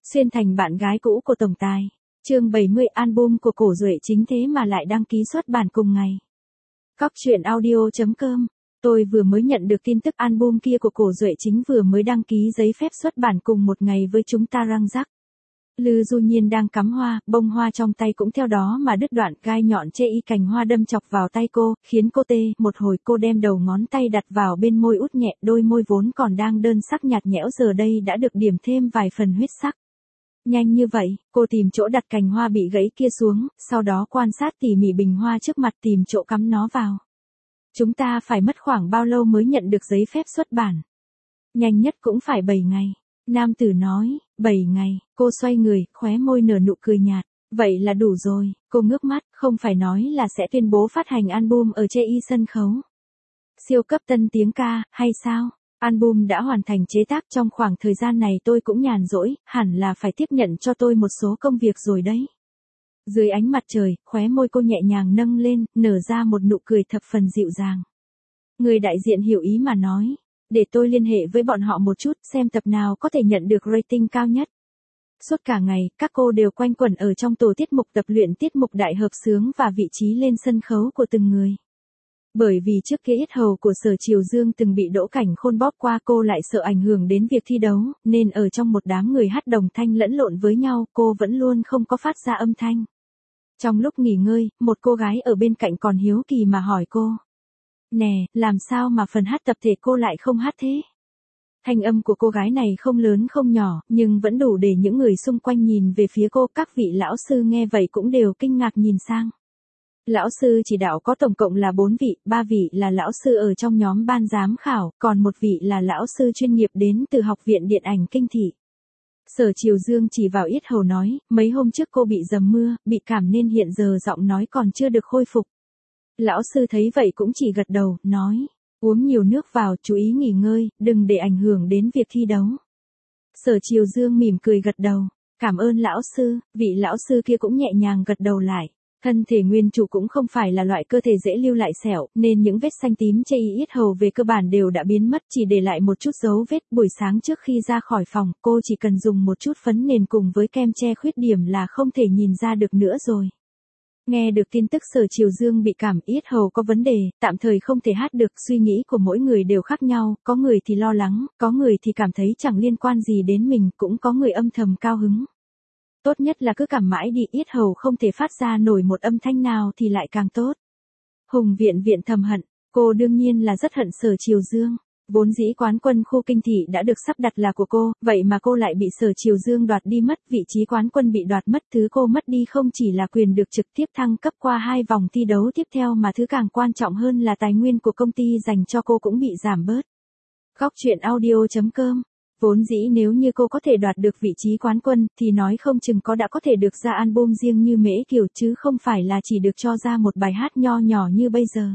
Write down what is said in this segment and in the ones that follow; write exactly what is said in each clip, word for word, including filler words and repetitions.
Xuyên thành bạn gái cũ của tổng tài. Chương bảy mươi, album của Cổ Duệ chính thế mà lại đăng ký xuất bản cùng ngày. Cóc truyện audio chấm com. Tôi vừa mới nhận được tin tức album kia của Cổ Duệ chính vừa mới đăng ký giấy phép xuất bản cùng một ngày với chúng ta răng rắc. Lư Du Nhiên đang cắm hoa, bông hoa trong tay cũng theo đó mà đứt đoạn, gai nhọn chê y cành hoa đâm chọc vào tay cô, khiến cô tê. Một hồi cô đem đầu ngón tay đặt vào bên môi út nhẹ, đôi môi vốn còn đang đơn sắc nhạt nhẽo giờ đây đã được điểm thêm vài phần huyết sắc. Nhanh như vậy, cô tìm chỗ đặt cành hoa bị gãy kia xuống, sau đó quan sát tỉ mỉ bình hoa trước mặt tìm chỗ cắm nó vào. Chúng ta phải mất khoảng bao lâu mới nhận được giấy phép xuất bản? Nhanh nhất cũng phải bảy ngày. Nam tử nói, bảy ngày, cô xoay người, khóe môi nở nụ cười nhạt. Vậy là đủ rồi, cô ngước mắt, không phải nói là sẽ tuyên bố phát hành album ở chê y sân khấu. Siêu cấp tân tiếng ca, hay sao? Album đã hoàn thành chế tác, trong khoảng thời gian này tôi cũng nhàn rỗi, hẳn là phải tiếp nhận cho tôi một số công việc rồi đấy. Dưới ánh mặt trời, khóe môi cô nhẹ nhàng nâng lên, nở ra một nụ cười thập phần dịu dàng. Người đại diện hiểu ý mà nói, để tôi liên hệ với bọn họ một chút xem tập nào có thể nhận được rating cao nhất. Suốt cả ngày, các cô đều quanh quẩn ở trong tổ tiết mục tập luyện tiết mục đại hợp xướng và vị trí lên sân khấu của từng người. Bởi vì trước kia yết hầu của Sở Triều Dương từng bị Đỗ Cảnh Khôn bóp qua, cô lại sợ ảnh hưởng đến việc thi đấu, nên ở trong một đám người hát đồng thanh lẫn lộn với nhau, cô vẫn luôn không có phát ra âm thanh. Trong lúc nghỉ ngơi, một cô gái ở bên cạnh còn hiếu kỳ mà hỏi cô. Nè, làm sao mà phần hát tập thể cô lại không hát thế? Thanh âm của cô gái này không lớn không nhỏ, nhưng vẫn đủ để những người xung quanh nhìn về phía cô. Các vị lão sư nghe vậy cũng đều kinh ngạc nhìn sang. Lão sư chỉ đạo có tổng cộng là bốn vị, ba vị là lão sư ở trong nhóm ban giám khảo, còn một vị là lão sư chuyên nghiệp đến từ Học viện Điện ảnh Kinh Thị. Sở Triều Dương chỉ vào yết hầu nói, mấy hôm trước cô bị dầm mưa, bị cảm nên hiện giờ giọng nói còn chưa được khôi phục. Lão sư thấy vậy cũng chỉ gật đầu, nói, uống nhiều nước vào, chú ý nghỉ ngơi, đừng để ảnh hưởng đến việc thi đấu. Sở Triều Dương mỉm cười gật đầu, cảm ơn lão sư. Vị lão sư kia cũng nhẹ nhàng gật đầu lại. Thân thể nguyên chủ cũng không phải là loại cơ thể dễ lưu lại sẹo, nên những vết xanh tím chê y yết hầu về cơ bản đều đã biến mất, chỉ để lại một chút dấu vết. Buổi sáng trước khi ra khỏi phòng, cô chỉ cần dùng một chút phấn nền cùng với kem che khuyết điểm là không thể nhìn ra được nữa rồi. Nghe được tin tức Sở Triều Dương bị cảm yết hầu có vấn đề, tạm thời không thể hát được, suy nghĩ của mỗi người đều khác nhau, có người thì lo lắng, có người thì cảm thấy chẳng liên quan gì đến mình, cũng có người âm thầm cao hứng. Tốt nhất là cứ cảm mãi đi, yết hầu không thể phát ra nổi một âm thanh nào thì lại càng tốt. Hùng Viện Viện thầm hận, cô đương nhiên là rất hận Sở Triều Dương. Vốn dĩ quán quân khu Kinh Thị đã được sắp đặt là của cô, vậy mà cô lại bị Sở Triều Dương đoạt đi mất, vị trí quán quân bị đoạt mất, thứ cô mất đi không chỉ là quyền được trực tiếp thăng cấp qua hai vòng thi đấu tiếp theo mà thứ càng quan trọng hơn là tài nguyên của công ty dành cho cô cũng bị giảm bớt. Cóc truyện audio chấm com. Vốn dĩ nếu như cô có thể đoạt được vị trí quán quân, thì nói không chừng có đã có thể được ra album riêng như Mễ Kiều chứ không phải là chỉ được cho ra một bài hát nho nhỏ như bây giờ.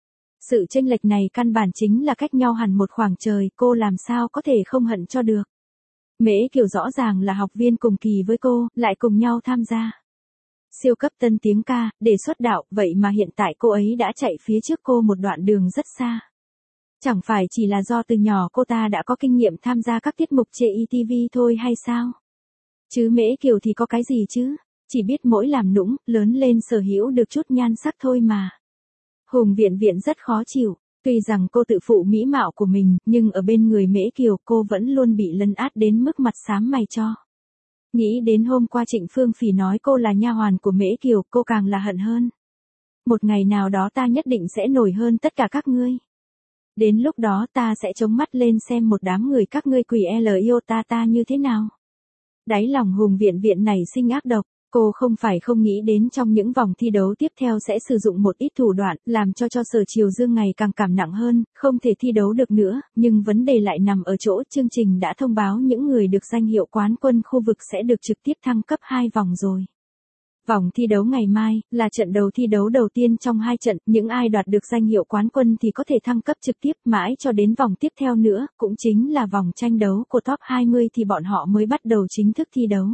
Sự chênh lệch này căn bản chính là cách nhau hẳn một khoảng trời, cô làm sao có thể không hận cho được. Mễ Kiều rõ ràng là học viên cùng kỳ với cô, lại cùng nhau tham gia siêu cấp tân tiếng ca, để xuất đạo, vậy mà hiện tại cô ấy đã chạy phía trước cô một đoạn đường rất xa. Chẳng phải chỉ là do từ nhỏ cô ta đã có kinh nghiệm tham gia các tiết mục chê y ti vi thôi hay sao? Chứ Mễ Kiều thì có cái gì chứ? Chỉ biết mỗi làm nũng, lớn lên sở hữu được chút nhan sắc thôi mà. Hùng Viện Viện rất khó chịu, tuy rằng cô tự phụ mỹ mạo của mình, nhưng ở bên người Mễ Kiều cô vẫn luôn bị lấn át đến mức mặt xám mày cho. Nghĩ đến hôm qua Trịnh Phương Phỉ nói cô là nha hoàn của Mễ Kiều, cô càng là hận hơn. Một ngày nào đó ta nhất định sẽ nổi hơn tất cả các ngươi. Đến lúc đó ta sẽ chống mắt lên xem một đám người các ngươi quỷ L yêu ta ta như thế nào. Đáy lòng Hùng Viện Viện này sinh ác độc, cô không phải không nghĩ đến trong những vòng thi đấu tiếp theo sẽ sử dụng một ít thủ đoạn, làm cho cho Sở Triều Dương ngày càng cảm nặng hơn, không thể thi đấu được nữa, nhưng vấn đề lại nằm ở chỗ chương trình đã thông báo những người được danh hiệu quán quân khu vực sẽ được trực tiếp thăng cấp hai vòng rồi. Vòng thi đấu ngày mai, là trận đầu thi đấu đầu tiên trong hai trận, những ai đoạt được danh hiệu quán quân thì có thể thăng cấp trực tiếp mãi cho đến vòng tiếp theo nữa, cũng chính là vòng tranh đấu của top hai mươi thì bọn họ mới bắt đầu chính thức thi đấu.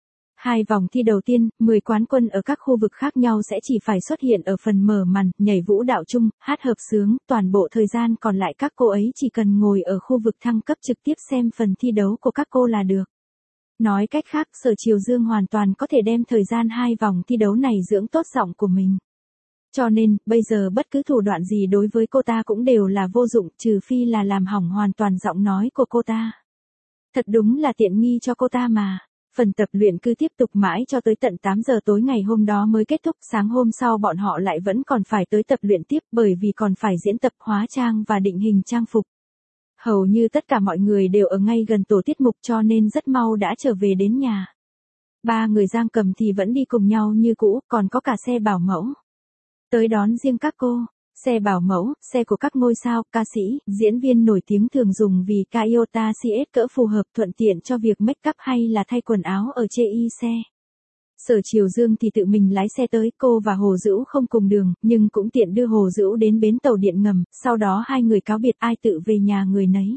Hai vòng thi đầu tiên, mười quán quân ở các khu vực khác nhau sẽ chỉ phải xuất hiện ở phần mở màn, nhảy vũ đạo chung, hát hợp xướng, toàn bộ thời gian còn lại các cô ấy chỉ cần ngồi ở khu vực thăng cấp trực tiếp xem phần thi đấu của các cô là được. Nói cách khác, Sở Triều Dương hoàn toàn có thể đem thời gian hai vòng thi đấu này dưỡng tốt giọng của mình. Cho nên, bây giờ bất cứ thủ đoạn gì đối với cô ta cũng đều là vô dụng, trừ phi là làm hỏng hoàn toàn giọng nói của cô ta. Thật đúng là tiện nghi cho cô ta mà. Phần tập luyện cứ tiếp tục mãi cho tới tận tám giờ tối ngày hôm đó mới kết thúc, sáng hôm sau bọn họ lại vẫn còn phải tới tập luyện tiếp bởi vì còn phải diễn tập hóa trang và định hình trang phục. Hầu như tất cả mọi người đều ở ngay gần tổ tiết mục cho nên rất mau đã trở về đến nhà. Ba người Giang Cầm thì vẫn đi cùng nhau như cũ, còn có cả xe bảo mẫu tới đón riêng các cô. Xe bảo mẫu, xe của các ngôi sao, ca sĩ, diễn viên nổi tiếng thường dùng vì Toyota xê ét cỡ phù hợp thuận tiện cho việc make up hay là thay quần áo ở chê y xe. Sở Triều Dương thì tự mình lái xe tới, cô và Hồ Dữu không cùng đường, nhưng cũng tiện đưa Hồ Dữu đến bến tàu điện ngầm, sau đó hai người cáo biệt ai tự về nhà người nấy.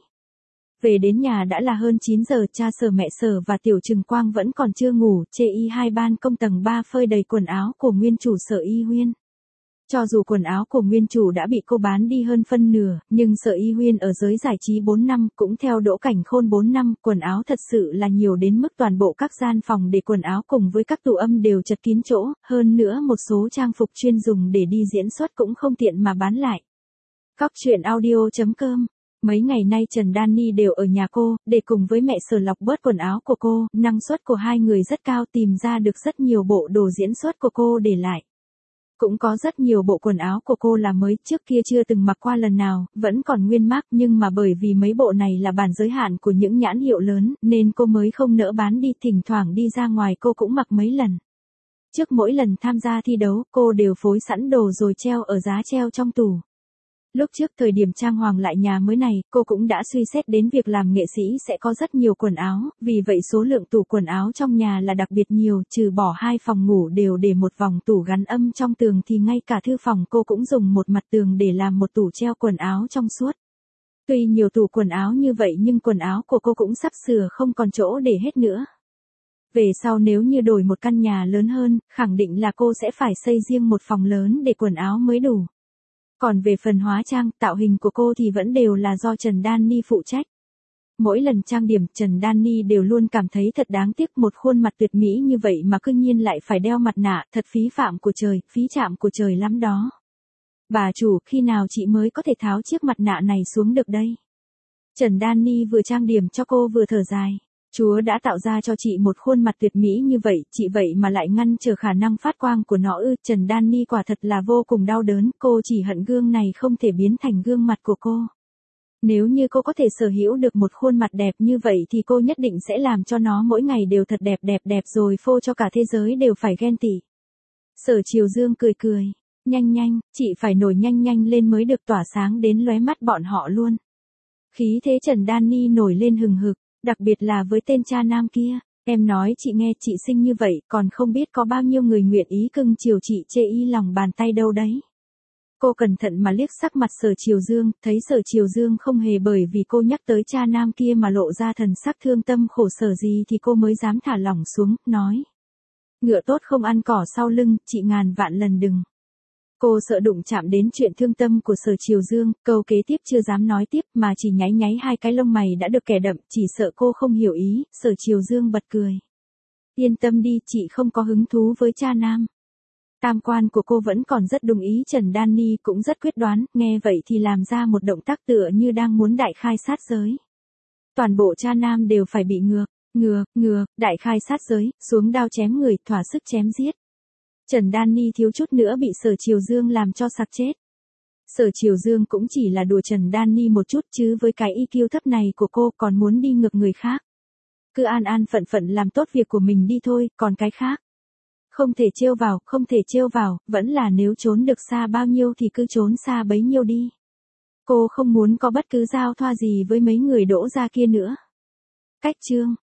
Về đến nhà đã là hơn chín giờ, cha Sở mẹ Sở và Tiểu Trừng Quang vẫn còn chưa ngủ, chê y hai ban công tầng ba phơi đầy quần áo của nguyên chủ Sở Y Huyên. Cho dù quần áo của nguyên chủ đã bị cô bán đi hơn phân nửa, nhưng Sở Y Huyên ở giới giải trí bốn năm cũng theo Đỗ Cảnh Khôn bốn năm, quần áo thật sự là nhiều đến mức toàn bộ các gian phòng để quần áo cùng với các tủ âm đều chật kín chỗ, hơn nữa một số trang phục chuyên dùng để đi diễn xuất cũng không tiện mà bán lại. Cóc truyện audio chấm com. Mấy ngày nay Trần Danny đều ở nhà cô, để cùng với mẹ Sở lọc bớt quần áo của cô, năng suất của hai người rất cao, tìm ra được rất nhiều bộ đồ diễn xuất của cô để lại. Cũng có rất nhiều bộ quần áo của cô là mới, trước kia chưa từng mặc qua lần nào, vẫn còn nguyên mác, nhưng mà bởi vì mấy bộ này là bản giới hạn của những nhãn hiệu lớn, nên cô mới không nỡ bán đi, thỉnh thoảng đi ra ngoài cô cũng mặc mấy lần. Trước mỗi lần tham gia thi đấu, cô đều phối sẵn đồ rồi treo ở giá treo trong tủ. Lúc trước thời điểm trang hoàng lại nhà mới này, cô cũng đã suy xét đến việc làm nghệ sĩ sẽ có rất nhiều quần áo, vì vậy số lượng tủ quần áo trong nhà là đặc biệt nhiều, trừ bỏ hai phòng ngủ đều để một vòng tủ gắn âm trong tường thì ngay cả thư phòng cô cũng dùng một mặt tường để làm một tủ treo quần áo trong suốt. Tuy nhiều tủ quần áo như vậy nhưng quần áo của cô cũng sắp sửa không còn chỗ để hết nữa. Về sau nếu như đổi một căn nhà lớn hơn, khẳng định là cô sẽ phải xây riêng một phòng lớn để quần áo mới đủ. Còn về phần hóa trang, tạo hình của cô thì vẫn đều là do Trần Danny phụ trách. Mỗi lần trang điểm, Trần Danny đều luôn cảm thấy thật đáng tiếc, một khuôn mặt tuyệt mỹ như vậy mà cư nhiên lại phải đeo mặt nạ, thật phí phạm của trời, phí chạm của trời lắm đó. Bà chủ, khi nào chị mới có thể tháo chiếc mặt nạ này xuống được đây? Trần Danny vừa trang điểm cho cô vừa thở dài. Chúa đã tạo ra cho chị một khuôn mặt tuyệt mỹ như vậy, chị vậy mà lại ngăn trở khả năng phát quang của nó ư? Trần Danny quả thật là vô cùng đau đớn, cô chỉ hận gương này không thể biến thành gương mặt của cô. Nếu như cô có thể sở hữu được một khuôn mặt đẹp như vậy thì cô nhất định sẽ làm cho nó mỗi ngày đều thật đẹp đẹp đẹp rồi phô cho cả thế giới đều phải ghen tị. Sở Triều Dương cười cười, nhanh nhanh, chị phải nổi nhanh nhanh lên mới được, tỏa sáng đến lóe mắt bọn họ luôn. Khí thế Trần Danny nổi lên hừng hực. Đặc biệt là với tên cha nam kia, em nói chị nghe, chị xinh như vậy, còn không biết có bao nhiêu người nguyện ý cưng chiều chị chê y lòng bàn tay đâu đấy. Cô cẩn thận mà liếc sắc mặt Sở Triều Dương, thấy Sở Triều Dương không hề bởi vì cô nhắc tới cha nam kia mà lộ ra thần sắc thương tâm khổ sở gì thì cô mới dám thả lỏng xuống, nói. Ngựa tốt không ăn cỏ sau lưng, chị ngàn vạn lần đừng. Cô sợ đụng chạm đến chuyện thương tâm của Sở Triều Dương, câu kế tiếp chưa dám nói tiếp mà chỉ nháy nháy hai cái lông mày đã được kẻ đậm, chỉ sợ cô không hiểu ý. Sở Triều Dương bật cười. Yên tâm đi, chị không có hứng thú với cha nam. Tam quan của cô vẫn còn rất đúng ý. Trần Danny cũng rất quyết đoán, nghe vậy thì làm ra một động tác tựa như đang muốn đại khai sát giới. Toàn bộ cha nam đều phải bị ngược, ngược, ngược, đại khai sát giới, xuống đao chém người, thỏa sức chém giết. Trần Danny thiếu chút nữa bị Sở Triều Dương làm cho sặc chết. Sở Triều Dương cũng chỉ là đùa Trần Danny một chút chứ với cái i kiu thấp này của cô còn muốn đi ngược người khác. Cứ an an phận phận làm tốt việc của mình đi thôi, còn cái khác. Không thể trêu vào, không thể trêu vào, vẫn là nếu trốn được xa bao nhiêu thì cứ trốn xa bấy nhiêu đi. Cô không muốn có bất cứ giao thoa gì với mấy người Đỗ gia kia nữa. Cách chương.